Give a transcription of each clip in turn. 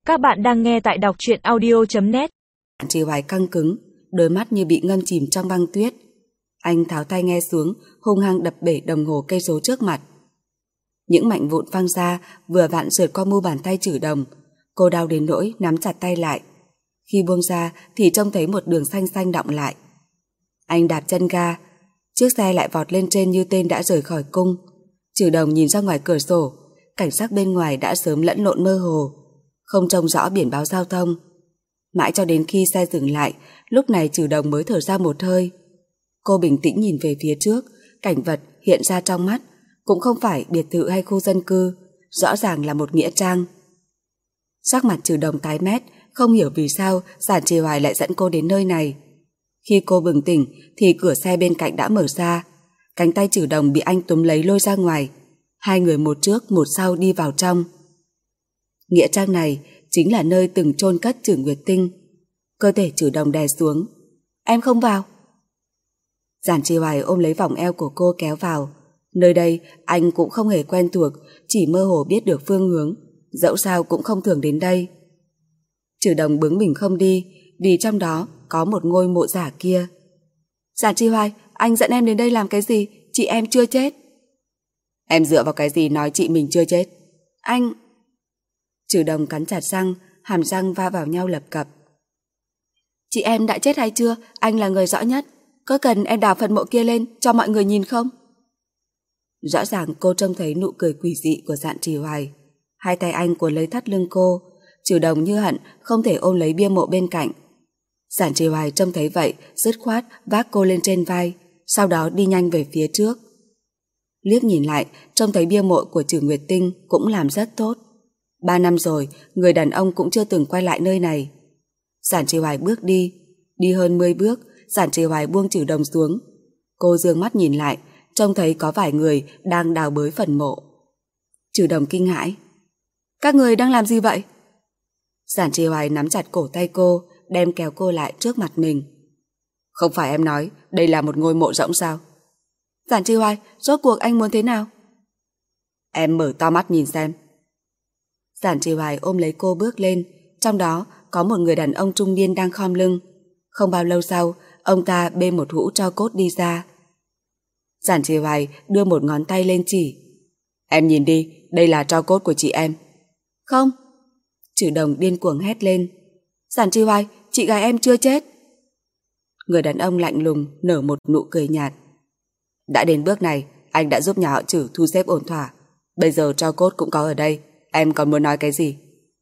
Các bạn đang nghe tại đọc truyện audio.net. Trì Hoài căng cứng, đôi mắt như bị ngâm chìm trong băng tuyết. Anh tháo tai nghe xuống, hung hăng đập bể đồng hồ cây số trước mặt. Những mảnh vụn văng ra, vừa vặn sượt qua mu bàn tay Trử Đồng. Cô đau đến nỗi nắm chặt tay lại. Khi buông ra thì trông thấy một đường xanh xanh đọng lại. Anh đạp chân ga, chiếc xe lại vọt lên trên như tên đã rời khỏi cung. Trử Đồng nhìn ra ngoài cửa sổ, cảnh sắc bên ngoài đã sớm lẫn lộn mơ hồ, không trông rõ biển báo giao thông. Mãi cho đến khi xe dừng lại, lúc này Trử Đồng mới thở ra một hơi. Cô bình tĩnh nhìn về phía trước, cảnh vật hiện ra trong mắt cũng không phải biệt thự hay khu dân cư, rõ ràng là một nghĩa trang. Sắc mặt Trử Đồng tái mét, không hiểu vì sao Giản Trì Hoài lại dẫn cô đến nơi này. Khi cô bừng tỉnh thì cửa xe bên cạnh đã mở ra, cánh tay Trử Đồng bị anh túm lấy lôi ra ngoài. Hai người một trước một sau đi vào trong. Nghĩa trang này chính là nơi từng chôn cất Trử Nguyệt Tinh. Cơ thể Trử Đồng đè xuống. Em không vào. Giản Trì Hoài ôm lấy vòng eo của cô kéo vào. Nơi đây anh cũng không hề quen thuộc, chỉ mơ hồ biết được phương hướng, dẫu sao cũng không thường đến đây. Trử Đồng bướng bỉnh không đi, vì trong đó có một ngôi mộ giả kia. Giản Trì Hoài, anh dẫn em đến đây làm cái gì? Chị em chưa chết. Em dựa vào cái gì nói chị mình chưa chết? Anh... Trử Đồng cắn chặt răng, hàm răng va vào nhau lập cập. Chị em đã chết hay chưa? Anh là người rõ nhất. Có cần em đào phần mộ kia lên cho mọi người nhìn không? Rõ ràng cô trông thấy nụ cười quỷ dị của Giản Trì Hoài. Hai tay anh cuốn lấy thắt lưng cô. Trử Đồng như hận không thể ôm lấy bia mộ bên cạnh. Giản Trì Hoài trông thấy vậy, dứt khoát vác cô lên trên vai, sau đó đi nhanh về phía trước. Liếc nhìn lại, trông thấy bia mộ của Trử Nguyệt Tinh cũng làm rất tốt. 3 năm rồi, người đàn ông cũng chưa từng quay lại nơi này. Giản Trì Hoài bước đi hơn 10 bước, Giản Trì Hoài buông Trử Đồng xuống. Cô dương mắt nhìn lại, trông thấy có vài người đang đào bới phần mộ. Trử Đồng kinh hãi. Các người đang làm gì vậy? Giản Trì Hoài nắm chặt cổ tay cô, đem kéo cô lại trước mặt mình. Không phải em nói đây là một ngôi mộ rỗng sao? Giản Trì Hoài, rốt cuộc anh muốn thế nào? Em mở to mắt nhìn xem. Giản Trì Hoài ôm lấy cô bước lên, trong đó có một người đàn ông trung niên đang khom lưng. Không bao lâu sau, ông ta bê một hũ tro cốt đi ra. Giản Trì Hoài đưa một ngón tay lên chỉ. Em nhìn đi, đây là tro cốt của chị em. Không. Trử Đồng điên cuồng hét lên. Giản Trì Hoài, chị gái em chưa chết. Người đàn ông lạnh lùng nở một nụ cười nhạt. Đã đến bước này, anh đã giúp nhà họ Trử thu xếp ổn thỏa. Bây giờ tro cốt cũng có ở đây, em còn muốn nói cái gì?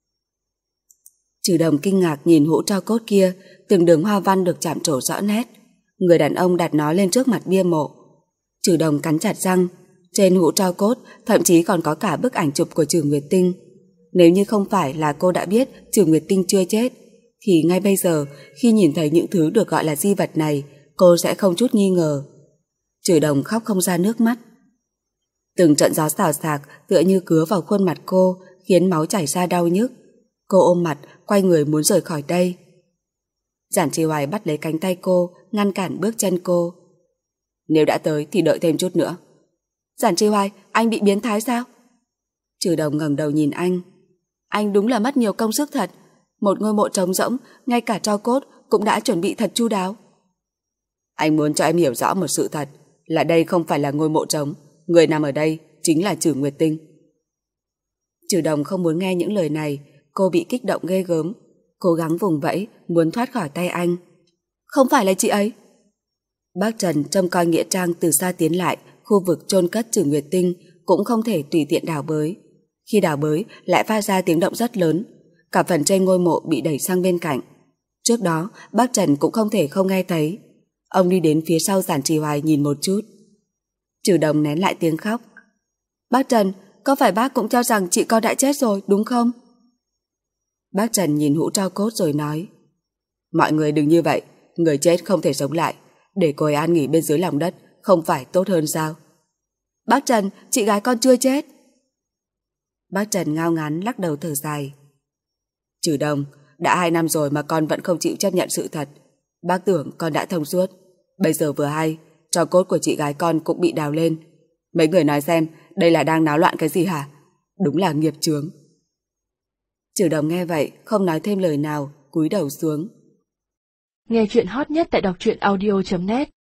Trử Đồng kinh ngạc nhìn hũ tro cốt kia, từng đường hoa văn được chạm trổ rõ nét. Người đàn ông đặt nó lên trước mặt bia mộ. Trử Đồng cắn chặt răng. Trên hũ tro cốt thậm chí còn có cả bức ảnh chụp của Trử Nguyệt Tinh. Nếu như không phải là cô đã biết Trử Nguyệt Tinh chưa chết, thì ngay bây giờ khi nhìn thấy những thứ được gọi là di vật này, cô sẽ không chút nghi ngờ. Trử Đồng khóc không ra nước mắt. Từng trận gió xào xạc tựa như cứa vào khuôn mặt cô, khiến máu chảy ra đau nhức. Cô ôm mặt, quay người muốn rời khỏi đây. Giản Trì Hoài bắt lấy cánh tay cô, ngăn cản bước chân cô. Nếu đã tới thì đợi thêm chút nữa. Giản Trì Hoài, anh bị biến thái sao? Trử Đồng ngẩng đầu nhìn anh. Anh đúng là mất nhiều công sức thật. Một ngôi mộ trống rỗng, ngay cả tro cốt cũng đã chuẩn bị thật chu đáo. Anh muốn cho em hiểu rõ một sự thật, là đây không phải là ngôi mộ trống. Người nằm ở đây chính là Trử Nguyệt Tinh. Trử Đồng không muốn nghe những lời này. Cô bị kích động ghê gớm, cố gắng vùng vẫy muốn thoát khỏi tay anh. Không phải là chị ấy. Bác Trần trông coi nghĩa trang từ xa tiến lại. Khu vực chôn cất Trử Nguyệt Tinh cũng không thể tùy tiện đào bới. Khi đào bới lại phát ra tiếng động rất lớn, cả phần trên ngôi mộ bị đẩy sang bên cạnh. Trước đó bác Trần cũng không thể không nghe thấy. Ông đi đến phía sau Giản Trì Hoài nhìn một chút. Trử Đồng nén lại tiếng khóc. Bác Trần, có phải bác cũng cho rằng chị con đã chết rồi đúng không? Bác Trần nhìn hũ tro cốt rồi nói. Mọi người đừng như vậy, người chết không thể sống lại, để cô ấy an nghỉ bên dưới lòng đất không phải tốt hơn sao? Bác Trần, chị gái con chưa chết. Bác Trần ngao ngán lắc đầu thở dài. Trử Đồng, đã 2 năm rồi mà con vẫn không chịu chấp nhận sự thật. Bác tưởng con đã thông suốt. Bây giờ vừa hay, tro cốt của chị gái con cũng bị đào lên. Mấy người nói xem, đây là đang náo loạn cái gì hả? Đúng là nghiệp chướng. Trừ Đồng nghe vậy, không nói thêm lời nào, cúi đầu xuống. Nghe chuyện hot nhất tại đọc truyện audio.net